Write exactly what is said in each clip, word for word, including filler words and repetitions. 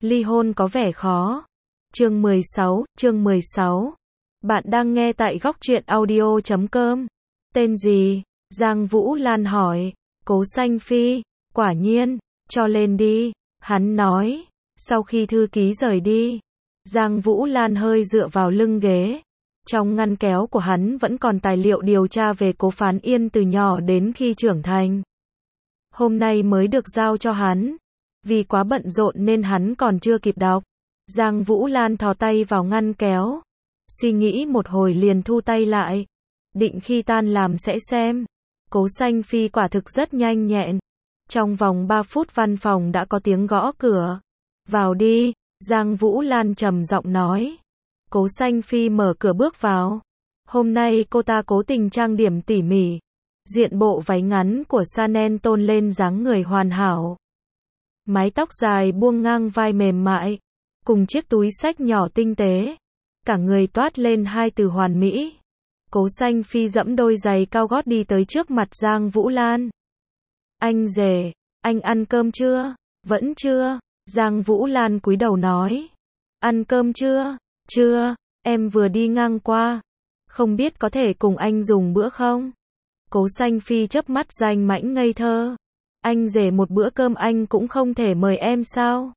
Ly hôn có vẻ khó. Chương mười sáu, chương mười sáu. Bạn đang nghe tại góc truyện audio chấm com. Tên gì? Giang Vũ Lan hỏi. Cố Xanh Phi. Quả nhiên, cho lên đi. Hắn nói. Sau khi thư ký rời đi, Giang Vũ Lan hơi dựa vào lưng ghế. Trong ngăn kéo của hắn vẫn còn tài liệu điều tra về Cố Phán Yên từ nhỏ đến khi trưởng thành. Hôm nay mới được giao cho hắn. Vì quá bận rộn nên hắn còn chưa kịp đọc. Giang Vũ Lan thò tay vào ngăn kéo. Suy nghĩ một hồi liền thu tay lại. Định khi tan làm sẽ xem. Cố Xanh Phi quả thực rất nhanh nhẹn. Trong vòng ba phút văn phòng đã có tiếng gõ cửa. Vào đi, Giang Vũ Lan trầm giọng nói. Cố Xanh Phi mở cửa bước vào. Hôm nay cô ta cố tình trang điểm tỉ mỉ. Diện bộ váy ngắn của Chanel tôn lên dáng người hoàn hảo. Mái tóc dài buông ngang vai mềm mại. Cùng chiếc túi xách nhỏ tinh tế. Cả người toát lên hai từ hoàn mỹ. Cố Xanh Phi dẫm đôi giày cao gót đi tới trước mặt Giang Vũ Lan. Anh rể, anh ăn cơm chưa? Vẫn chưa. Giang Vũ Lan cúi đầu nói. Ăn cơm chưa? Chưa, em vừa đi ngang qua. Không biết có thể cùng anh dùng bữa không? Cố Xanh Phi chớp mắt danh mãnh ngây thơ. Anh rể một bữa cơm anh cũng không thể mời em sao?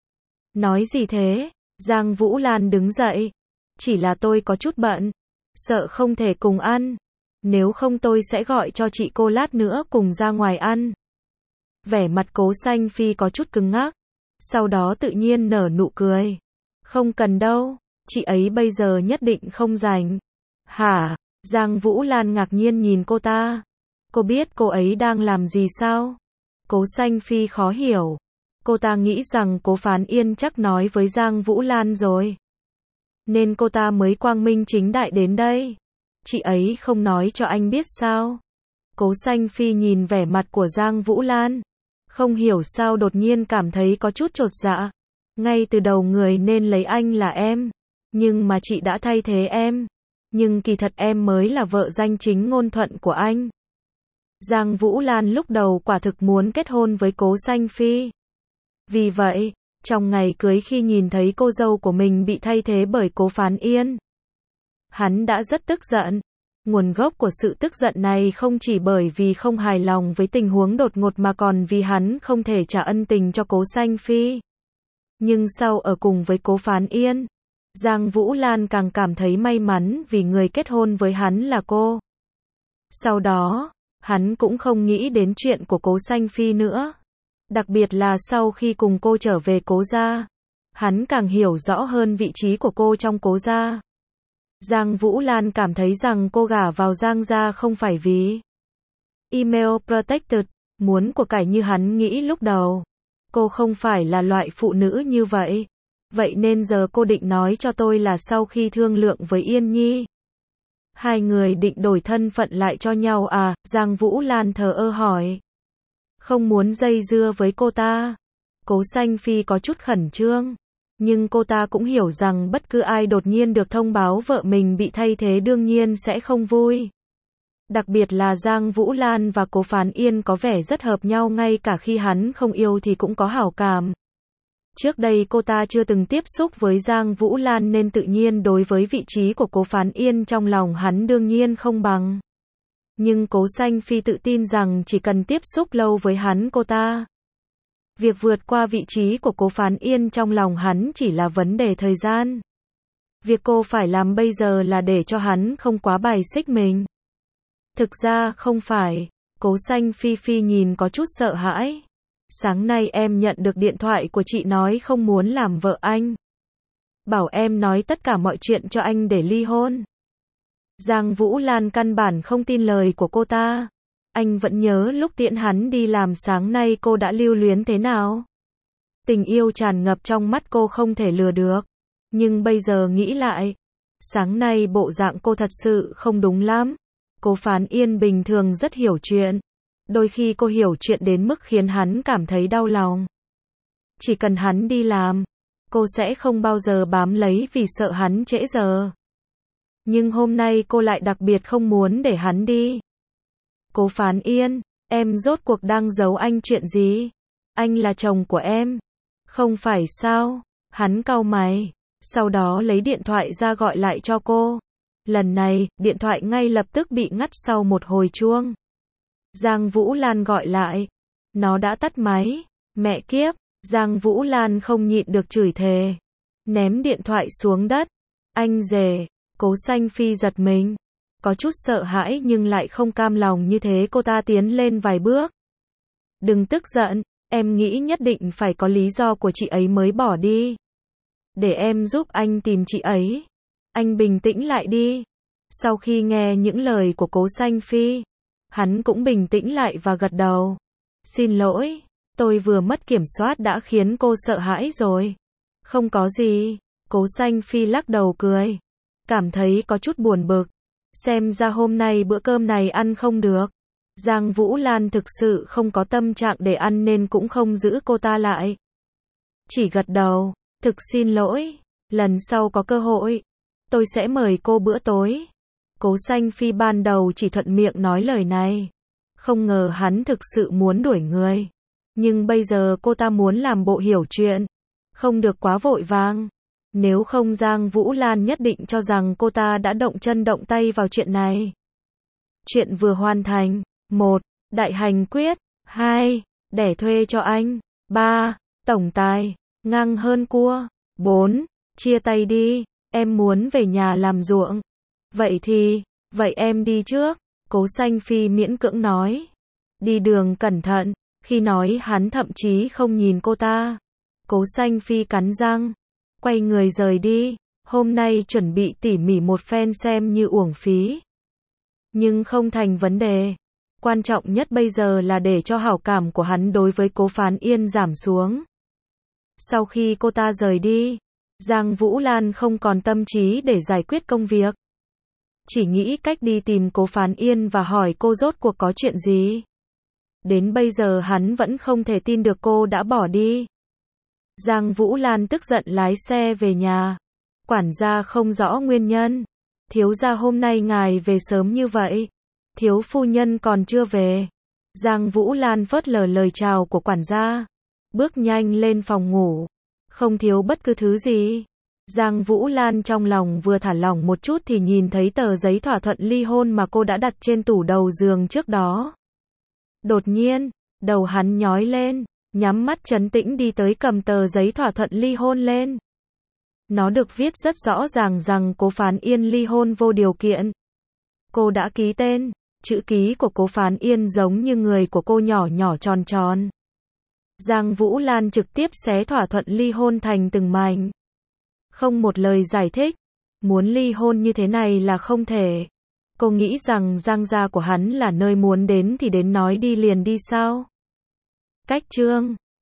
Nói gì thế? Giang Vũ Lan đứng dậy. Chỉ là tôi có chút bận. Sợ không thể cùng ăn. Nếu không tôi sẽ gọi cho chị cô lát nữa cùng ra ngoài ăn. Vẻ mặt Cố Xanh Phi có chút cứng ngắc. Sau đó tự nhiên nở nụ cười. Không cần đâu. Chị ấy bây giờ nhất định không rảnh. Hả? Giang Vũ Lan ngạc nhiên nhìn cô ta. Cô biết cô ấy đang làm gì sao? Cố Xanh Phi khó hiểu. Cô ta nghĩ rằng Cố Phán Yên chắc nói với Giang Vũ Lan rồi. Nên cô ta mới quang minh chính đại đến đây. Chị ấy không nói cho anh biết sao? Cố Xanh Phi nhìn vẻ mặt của Giang Vũ Lan. Không hiểu sao đột nhiên cảm thấy có chút chột dạ. Ngay từ đầu người nên lấy anh là em. Nhưng mà chị đã thay thế em. Nhưng kỳ thật em mới là vợ danh chính ngôn thuận của anh. Giang Vũ Lan lúc đầu quả thực muốn kết hôn với Cố Xanh Phi. Vì vậy, trong ngày cưới khi nhìn thấy cô dâu của mình bị thay thế bởi Cố Phán Yên, hắn đã rất tức giận. Nguồn gốc của sự tức giận này không chỉ bởi vì không hài lòng với tình huống đột ngột mà còn vì hắn không thể trả ân tình cho Cố Xanh Phi. Nhưng sau ở cùng với Cố Phán Yên, Giang Vũ Lan càng cảm thấy may mắn vì người kết hôn với hắn là cô. Sau đó, hắn cũng không nghĩ đến chuyện của Cố Xanh Phi nữa. Đặc biệt là sau khi cùng cô trở về Cố gia, hắn càng hiểu rõ hơn vị trí của cô trong Cố gia. Giang Vũ Lan cảm thấy rằng cô gả vào Giang gia không phải vì email protected, muốn của cải như hắn nghĩ lúc đầu. Cô không phải là loại phụ nữ như vậy. Vậy nên giờ cô định nói cho tôi là sau khi thương lượng với Yên Nhi, hai người định đổi thân phận lại cho nhau à? Giang Vũ Lan thờ ơ hỏi. Không muốn dây dưa với cô ta. Cố Xanh Phi có chút khẩn trương. Nhưng cô ta cũng hiểu rằng bất cứ ai đột nhiên được thông báo vợ mình bị thay thế đương nhiên sẽ không vui. Đặc biệt là Giang Vũ Lan và Cố Phán Yên có vẻ rất hợp nhau ngay cả khi hắn không yêu thì cũng có hảo cảm. Trước đây cô ta chưa từng tiếp xúc với Giang Vũ Lan nên tự nhiên đối với vị trí của Cố Phán Yên trong lòng hắn đương nhiên không bằng. Nhưng Cố Xanh Phi tự tin rằng chỉ cần tiếp xúc lâu với hắn cô ta, việc vượt qua vị trí của Cố Phán Yên trong lòng hắn chỉ là vấn đề thời gian. Việc cô phải làm bây giờ là để cho hắn không quá bài xích mình. Thực ra không phải. Cố Xanh Phi Phi nhìn có chút sợ hãi. Sáng nay em nhận được điện thoại của chị nói không muốn làm vợ anh. Bảo em nói tất cả mọi chuyện cho anh để ly hôn. Giang Vũ Lan căn bản không tin lời của cô ta. Anh vẫn nhớ lúc tiễn hắn đi làm sáng nay cô đã lưu luyến thế nào. Tình yêu tràn ngập trong mắt cô không thể lừa được. Nhưng bây giờ nghĩ lại, sáng nay bộ dạng cô thật sự không đúng lắm. Cố Phán Yên bình thường rất hiểu chuyện. Đôi khi cô hiểu chuyện đến mức khiến hắn cảm thấy đau lòng. Chỉ cần hắn đi làm, cô sẽ không bao giờ bám lấy vì sợ hắn trễ giờ. Nhưng hôm nay cô lại đặc biệt không muốn để hắn đi. Cố Phán Yên, em rốt cuộc đang giấu anh chuyện gì? Anh là chồng của em. Không phải sao? Hắn cau mày, sau đó lấy điện thoại ra gọi lại cho cô. Lần này, điện thoại ngay lập tức bị ngắt sau một hồi chuông. Giang Vũ Lan gọi lại. Nó đã tắt máy. Mẹ kiếp, Giang Vũ Lan không nhịn được chửi thề. Ném điện thoại xuống đất. Anh rể, Cố Xanh Phi giật mình. Có chút sợ hãi nhưng lại không cam lòng như thế cô ta tiến lên vài bước. Đừng tức giận, em nghĩ nhất định phải có lý do của chị ấy mới bỏ đi. Để em giúp anh tìm chị ấy. Anh bình tĩnh lại đi. Sau khi nghe những lời của Cố Xanh Phi, hắn cũng bình tĩnh lại và gật đầu. Xin lỗi, tôi vừa mất kiểm soát đã khiến cô sợ hãi rồi. Không có gì. Cố Xanh Phi lắc đầu cười. Cảm thấy có chút buồn bực. Xem ra hôm nay bữa cơm này ăn không được. Giang Vũ Lan thực sự không có tâm trạng để ăn nên cũng không giữ cô ta lại. Chỉ gật đầu. Thực xin lỗi. Lần sau có cơ hội, tôi sẽ mời cô bữa tối. Cố Xanh Phi ban đầu chỉ thuận miệng nói lời này. Không ngờ hắn thực sự muốn đuổi người. Nhưng bây giờ cô ta muốn làm bộ hiểu chuyện. Không được quá vội vàng. Nếu không Giang Vũ Lan nhất định cho rằng cô ta đã động chân động tay vào chuyện này. Chuyện vừa hoàn thành. một. Đại hành quyết. hai. Đẻ thuê cho anh. ba. Tổng tài. Ngang hơn cua. bốn. Chia tay đi. Em muốn về nhà làm ruộng. Vậy thì, vậy em đi trước. Cố Xanh Phi miễn cưỡng nói. Đi đường cẩn thận. Khi nói hắn thậm chí không nhìn cô ta. Cố Xanh Phi cắn răng. Quay người rời đi. Hôm nay chuẩn bị tỉ mỉ một phen xem như uổng phí. Nhưng không thành vấn đề. Quan trọng nhất bây giờ là để cho hảo cảm của hắn đối với Cố Phán Yên giảm xuống. Sau khi cô ta rời đi, Giang Vũ Lan không còn tâm trí để giải quyết công việc. Chỉ nghĩ cách đi tìm Cố Phán Yên và hỏi cô rốt cuộc có chuyện gì. Đến bây giờ hắn vẫn không thể tin được cô đã bỏ đi. Giang Vũ Lan tức giận lái xe về nhà. Quản gia không rõ nguyên nhân. Thiếu gia hôm nay ngài về sớm như vậy. Thiếu phu nhân còn chưa về. Giang Vũ Lan phớt lờ lời chào của quản gia. Bước nhanh lên phòng ngủ. Không thiếu bất cứ thứ gì. Giang Vũ Lan trong lòng vừa thả lỏng một chút thì nhìn thấy tờ giấy thỏa thuận ly hôn mà cô đã đặt trên tủ đầu giường trước đó. Đột nhiên, đầu hắn nhói lên, nhắm mắt trấn tĩnh đi tới cầm tờ giấy thỏa thuận ly hôn lên. Nó được viết rất rõ ràng rằng Cố Phán Yên ly hôn vô điều kiện. Cô đã ký tên, chữ ký của Cố Phán Yên giống như người của cô nhỏ nhỏ tròn tròn. Giang Vũ Lan trực tiếp xé thỏa thuận ly hôn thành từng mảnh. Không một lời giải thích. Muốn ly hôn như thế này là không thể. Cô nghĩ rằng Giang gia của hắn là nơi muốn đến thì đến nói đi liền đi sao? Cách chương